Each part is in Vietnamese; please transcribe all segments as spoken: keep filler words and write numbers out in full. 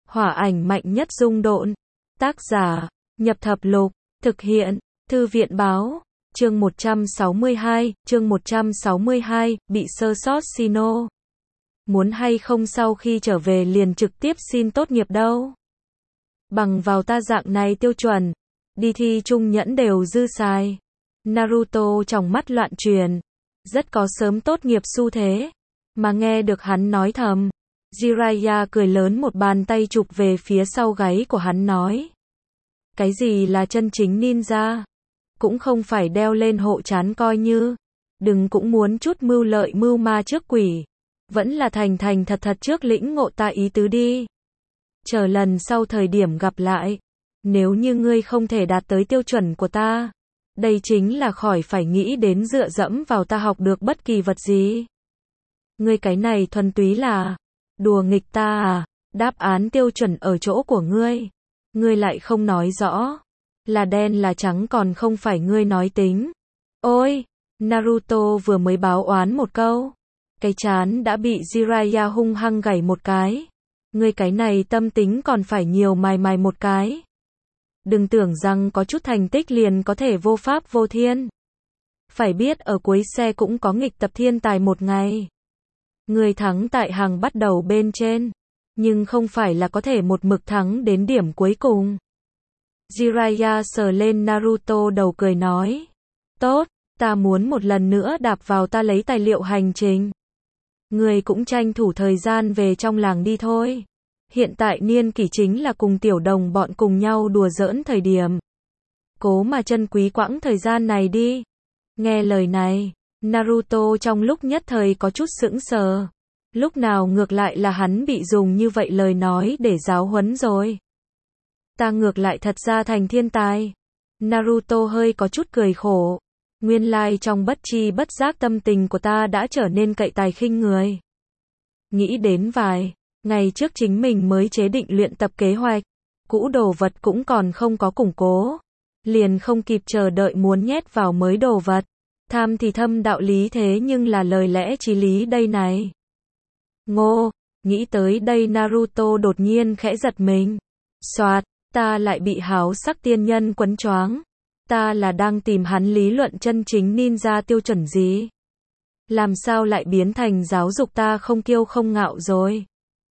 Hỏa ảnh mạnh nhất dung độn. Tác giả, Nhập Thập Lục, thực hiện, Thư viện báo, chương một trăm sáu mươi hai, chương một trăm sáu mươi hai, bị sơ sót Sino. Muốn hay không sau khi trở về liền trực tiếp xin tốt nghiệp đâu. Bằng vào ta dạng này tiêu chuẩn, đi thi trung nhẫn đều dư xài. Naruto trong mắt loạn truyền, rất có sớm tốt nghiệp xu thế, mà nghe được hắn nói thầm. Jiraiya cười lớn một bàn tay chụp về phía sau gáy của hắn nói. Cái gì là chân chính ninja? Cũng không phải đeo lên hộ trán coi như. Đừng cũng muốn chút mưu lợi mưu ma trước quỷ. Vẫn là thành thành thật thật trước lĩnh ngộ ta ý tứ đi. Chờ lần sau thời điểm gặp lại. Nếu như ngươi không thể đạt tới tiêu chuẩn của ta. Đây chính là khỏi phải nghĩ đến dựa dẫm vào ta học được bất kỳ vật gì. Ngươi cái này thuần túy là đùa nghịch ta à? Đáp án tiêu chuẩn ở chỗ của ngươi. Ngươi lại không nói rõ. Là đen là trắng còn không phải ngươi nói tính. Ôi! Naruto vừa mới báo oán một câu. Cái trán đã bị Jiraiya hung hăng gảy một cái. Ngươi cái này tâm tính còn phải nhiều mài mài một cái. Đừng tưởng rằng có chút thành tích liền có thể vô pháp vô thiên. Phải biết ở cuối xe cũng có nghịch tập thiên tài một ngày. Người thắng tại hàng bắt đầu bên trên. Nhưng không phải là có thể một mực thắng đến điểm cuối cùng. Jiraiya sờ lên Naruto đầu cười nói. Tốt, ta muốn một lần nữa đạp vào ta lấy tài liệu hành trình. Người cũng tranh thủ thời gian về trong làng đi thôi. Hiện tại niên kỷ chính là cùng tiểu đồng bọn cùng nhau đùa giỡn thời điểm. Cố mà trân quý quãng thời gian này đi. Nghe lời này, Naruto trong lúc nhất thời có chút sững sờ. Lúc nào ngược lại là hắn bị dùng như vậy lời nói để giáo huấn rồi. Ta ngược lại thật ra thành thiên tài. Naruto hơi có chút cười khổ. Nguyên lai trong bất chi bất giác tâm tình của ta đã trở nên cậy tài khinh người. Nghĩ đến vài ngày trước chính mình mới chế định luyện tập kế hoạch. Cũ đồ vật cũng còn không có củng cố. Liền không kịp chờ đợi muốn nhét vào mới đồ vật. Tham thì thâm đạo lý thế nhưng là lời lẽ chí lý đây này. Ngô, nghĩ tới đây Naruto đột nhiên khẽ giật mình. Soạt, ta lại bị háo sắc tiên nhân quấn choáng. Ta là đang tìm hắn lý luận chân chính ninja tiêu chuẩn gì? Làm sao lại biến thành giáo dục ta không kiêu không ngạo rồi?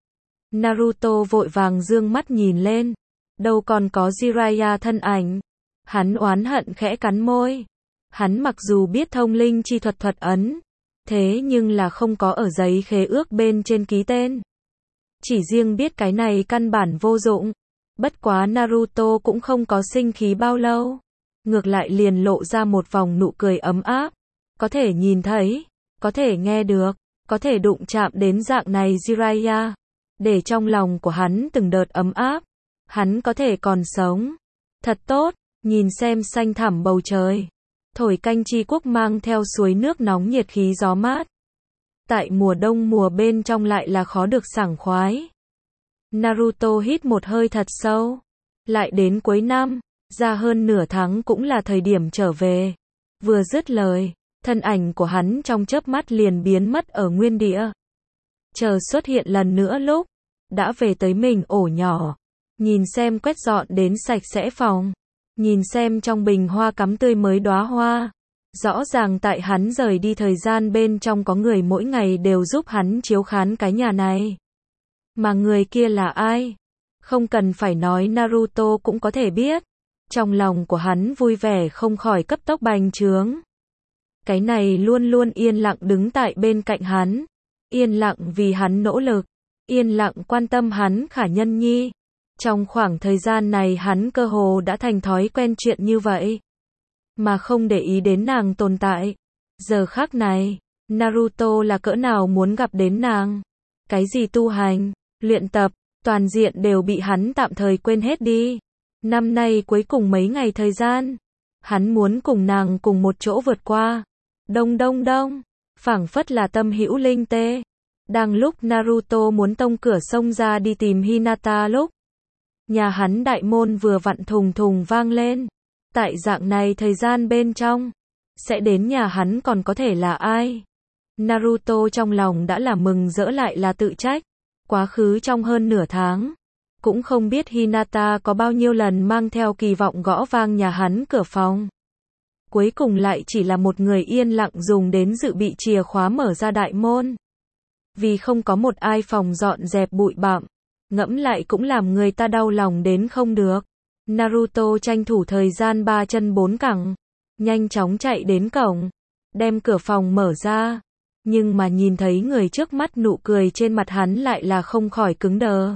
Naruto vội vàng dương mắt nhìn lên. Đâu còn có Jiraiya thân ảnh. Hắn oán hận khẽ cắn môi. Hắn mặc dù biết thông linh chi thuật thuật ấn. Thế nhưng là không có ở giấy khế ước bên trên ký tên. Chỉ riêng biết cái này căn bản vô dụng. Bất quá Naruto cũng không có sinh khí bao lâu. Ngược lại liền lộ ra một vòng nụ cười ấm áp. Có thể nhìn thấy, có thể nghe được, có thể đụng chạm đến dạng này Jiraiya. Để trong lòng của hắn từng đợt ấm áp. Hắn có thể còn sống. Thật tốt, nhìn xem xanh thẳm bầu trời. Thổi canh chi quốc mang theo suối nước nóng nhiệt khí gió mát. Tại mùa đông mùa bên trong lại là khó được sảng khoái. Naruto hít một hơi thật sâu. Lại đến cuối năm, ra hơn nửa tháng cũng là thời điểm trở về. Vừa dứt lời, thân ảnh của hắn trong chớp mắt liền biến mất ở nguyên địa. Chờ xuất hiện lần nữa lúc, đã về tới mình ổ nhỏ. Nhìn xem quét dọn đến sạch sẽ phòng. Nhìn xem trong bình hoa cắm tươi mới đóa hoa. Rõ ràng tại hắn rời đi thời gian bên trong có người mỗi ngày đều giúp hắn chiếu khán cái nhà này. Mà người kia là ai? Không cần phải nói Naruto cũng có thể biết. Trong lòng của hắn vui vẻ không khỏi cấp tốc bành trướng. Cái này luôn luôn yên lặng đứng tại bên cạnh hắn. Yên lặng vì hắn nỗ lực. Yên lặng quan tâm hắn Khả Nhân Nhi. Trong khoảng thời gian này hắn cơ hồ đã thành thói quen chuyện như vậy. Mà không để ý đến nàng tồn tại. Giờ khắc này, Naruto là cỡ nào muốn gặp đến nàng. Cái gì tu hành, luyện tập, toàn diện đều bị hắn tạm thời quên hết đi. Năm nay cuối cùng mấy ngày thời gian. Hắn muốn cùng nàng cùng một chỗ vượt qua. Đông đông đông, phảng phất là tâm hữu linh tê. Đang lúc Naruto muốn tông cửa sông ra đi tìm Hinata lúc. Nhà hắn đại môn vừa vặn thùng thùng vang lên. Tại dạng này thời gian bên trong, sẽ đến nhà hắn còn có thể là ai? Naruto trong lòng đã là mừng rỡ lại là tự trách. Quá khứ trong hơn nửa tháng, Cũng không biết Hinata có bao nhiêu lần mang theo kỳ vọng gõ vang nhà hắn cửa phòng. Cuối cùng lại chỉ là một người yên lặng dùng đến dự bị chìa khóa mở ra đại môn. Vì không có một ai phòng dọn dẹp bụi bặm, ngẫm lại cũng làm người ta đau lòng đến không được. Naruto tranh thủ thời gian ba chân bốn cẳng, nhanh chóng chạy đến cổng, đem cửa phòng mở ra. Nhưng mà nhìn thấy người trước mắt, nụ cười trên mặt hắn lại là không khỏi cứng đờ.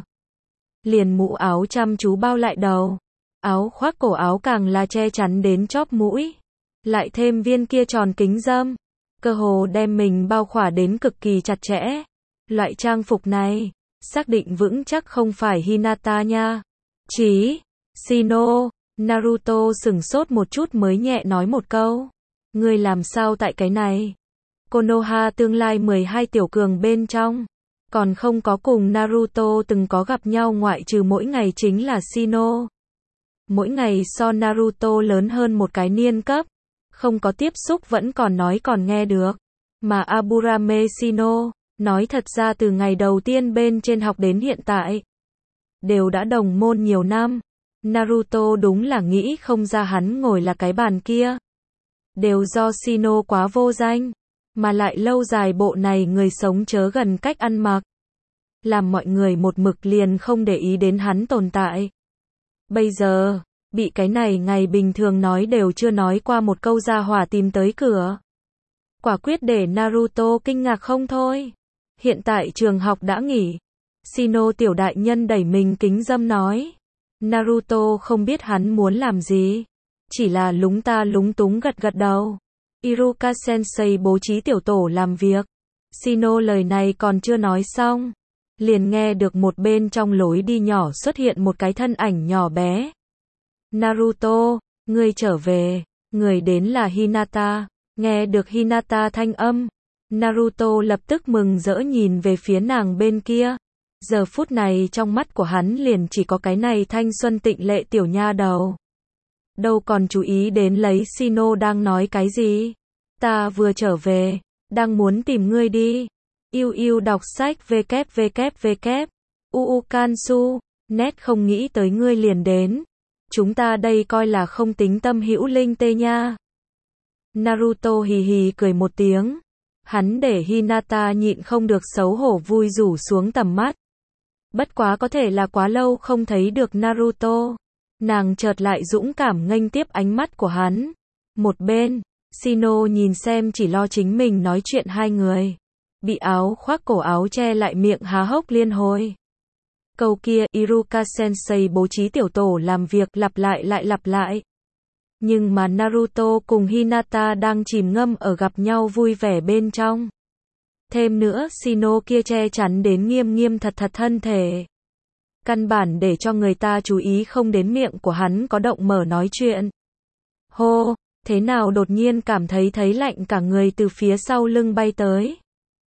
Liền mũ áo chăm chú bao lại đầu, áo khoác cổ áo càng là che chắn đến chóp mũi, lại thêm viên kia tròn kính râm, cơ hồ đem mình bao khỏa đến cực kỳ chặt chẽ. Loại trang phục này, xác định vững chắc không phải Hinata nha. Chí, Shino, Naruto sửng sốt một chút mới nhẹ nói một câu. Ngươi làm sao tại cái này? Konoha tương lai mười hai tiểu cường bên trong, còn không có cùng Naruto từng có gặp nhau ngoại trừ mỗi ngày chính là Shino. Mỗi ngày so Naruto lớn hơn một cái niên cấp, không có tiếp xúc vẫn còn nói còn nghe được. Mà Aburame Shino, nói thật ra từ ngày đầu tiên bên trên học đến hiện tại, đều đã đồng môn nhiều năm. Naruto đúng là nghĩ không ra hắn ngồi là cái bàn kia. Đều do Shino quá vô danh, mà lại lâu dài bộ này người sống chớ gần cách ăn mặc, làm mọi người một mực liền không để ý đến hắn tồn tại. Bây giờ, bị cái này ngày bình thường nói đều chưa nói qua một câu ra hỏa tìm tới cửa. Quả quyết để Naruto kinh ngạc không thôi. Hiện tại trường học đã nghỉ. Shino tiểu đại nhân đẩy mình kính dâm nói. Naruto không biết hắn muốn làm gì, chỉ là lúng ta lúng túng gật gật đầu. Iruka Sensei bố trí tiểu tổ làm việc. Shino lời này còn chưa nói xong, liền nghe được một bên trong lối đi nhỏ xuất hiện một cái thân ảnh nhỏ bé. Naruto, ngươi trở về. Người đến là Hinata. Nghe được Hinata thanh âm, Naruto lập tức mừng rỡ nhìn về phía nàng bên kia. Giờ phút này trong mắt của hắn liền chỉ có cái này thanh xuân tịnh lệ tiểu nha đầu. Đâu còn chú ý đến lấy Shino đang nói cái gì. Ta vừa trở về, đang muốn tìm ngươi đi. Yêu yêu đọc sách www. Uu Kansu, nét không nghĩ tới ngươi liền đến. Chúng ta đây coi là không tính tâm hữu linh tê nha. Naruto hì hì cười một tiếng. Hắn để Hinata nhịn không được xấu hổ vui rủ xuống tầm mắt. Bất quá có thể là quá lâu không thấy được Naruto. Nàng chợt lại dũng cảm nghênh tiếp ánh mắt của hắn. Một bên, Shino nhìn xem chỉ lo chính mình nói chuyện hai người. Bị áo khoác cổ áo che lại miệng há hốc liên hồi. Câu kia Iruka Sensei bố trí tiểu tổ làm việc lặp lại lại lặp lại. Nhưng mà Naruto cùng Hinata đang chìm ngâm ở gặp nhau vui vẻ bên trong. Thêm nữa Shino kia che chắn đến nghiêm nghiêm thật thật thân thể. Căn bản để cho người ta chú ý không đến miệng của hắn có động mở nói chuyện. Hô, thế nào đột nhiên cảm thấy thấy lạnh cả người từ phía sau lưng bay tới.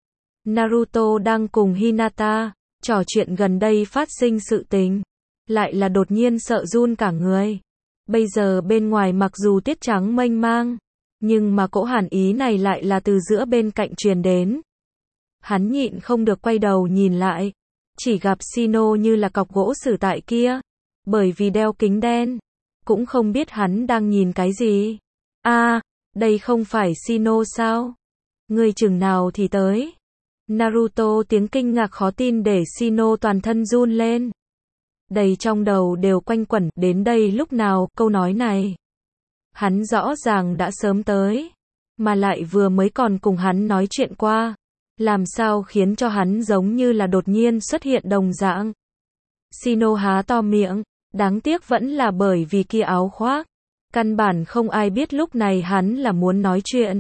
Naruto đang cùng Hinata trò chuyện gần đây phát sinh sự tình, lại là đột nhiên sợ run cả người. Bây giờ bên ngoài mặc dù tiết trắng mênh mang, nhưng mà cỗ hàn ý này lại là từ giữa bên cạnh truyền đến. Hắn nhịn không được quay đầu nhìn lại, chỉ gặp Shino như là cọc gỗ sử tại kia, bởi vì đeo kính đen, cũng không biết hắn đang nhìn cái gì. A, à, đây không phải Shino sao? Ngươi chừng nào thì tới? Naruto tiếng kinh ngạc khó tin để Shino toàn thân run lên. Đầy trong đầu đều quanh quẩn, đến đây lúc nào, câu nói này. Hắn rõ ràng đã sớm tới, mà lại vừa mới còn cùng hắn nói chuyện qua. Làm sao khiến cho hắn giống như là đột nhiên xuất hiện đồng dạng. Shino há to miệng, đáng tiếc vẫn là bởi vì kia áo khoác. Căn bản không ai biết lúc này hắn là muốn nói chuyện.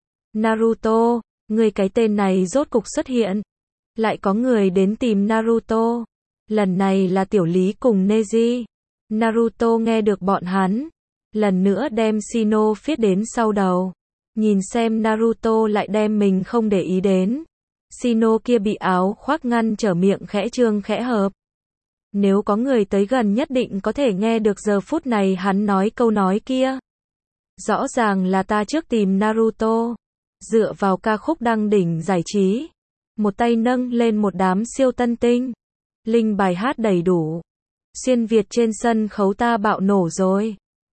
Naruto, người cái tên này rốt cục xuất hiện. Lại có người đến tìm Naruto. Lần này là Tiểu Lý cùng Neji. Naruto nghe được bọn hắn, lần nữa đem Shino phiết đến sau đầu. Nhìn xem Naruto lại đem mình không để ý đến. Shino kia bị áo khoác ngăn trở miệng khẽ trương khẽ hợp. Nếu có người tới gần nhất định có thể nghe được giờ phút này hắn nói câu nói kia. Rõ ràng là ta trước tìm Naruto. Dựa vào ca khúc đăng đỉnh giải trí. Một tay nâng lên một đám siêu tân tinh. Linh bài hát đầy đủ. Xuyên Việt trên sân khấu ta bạo nổ rồi.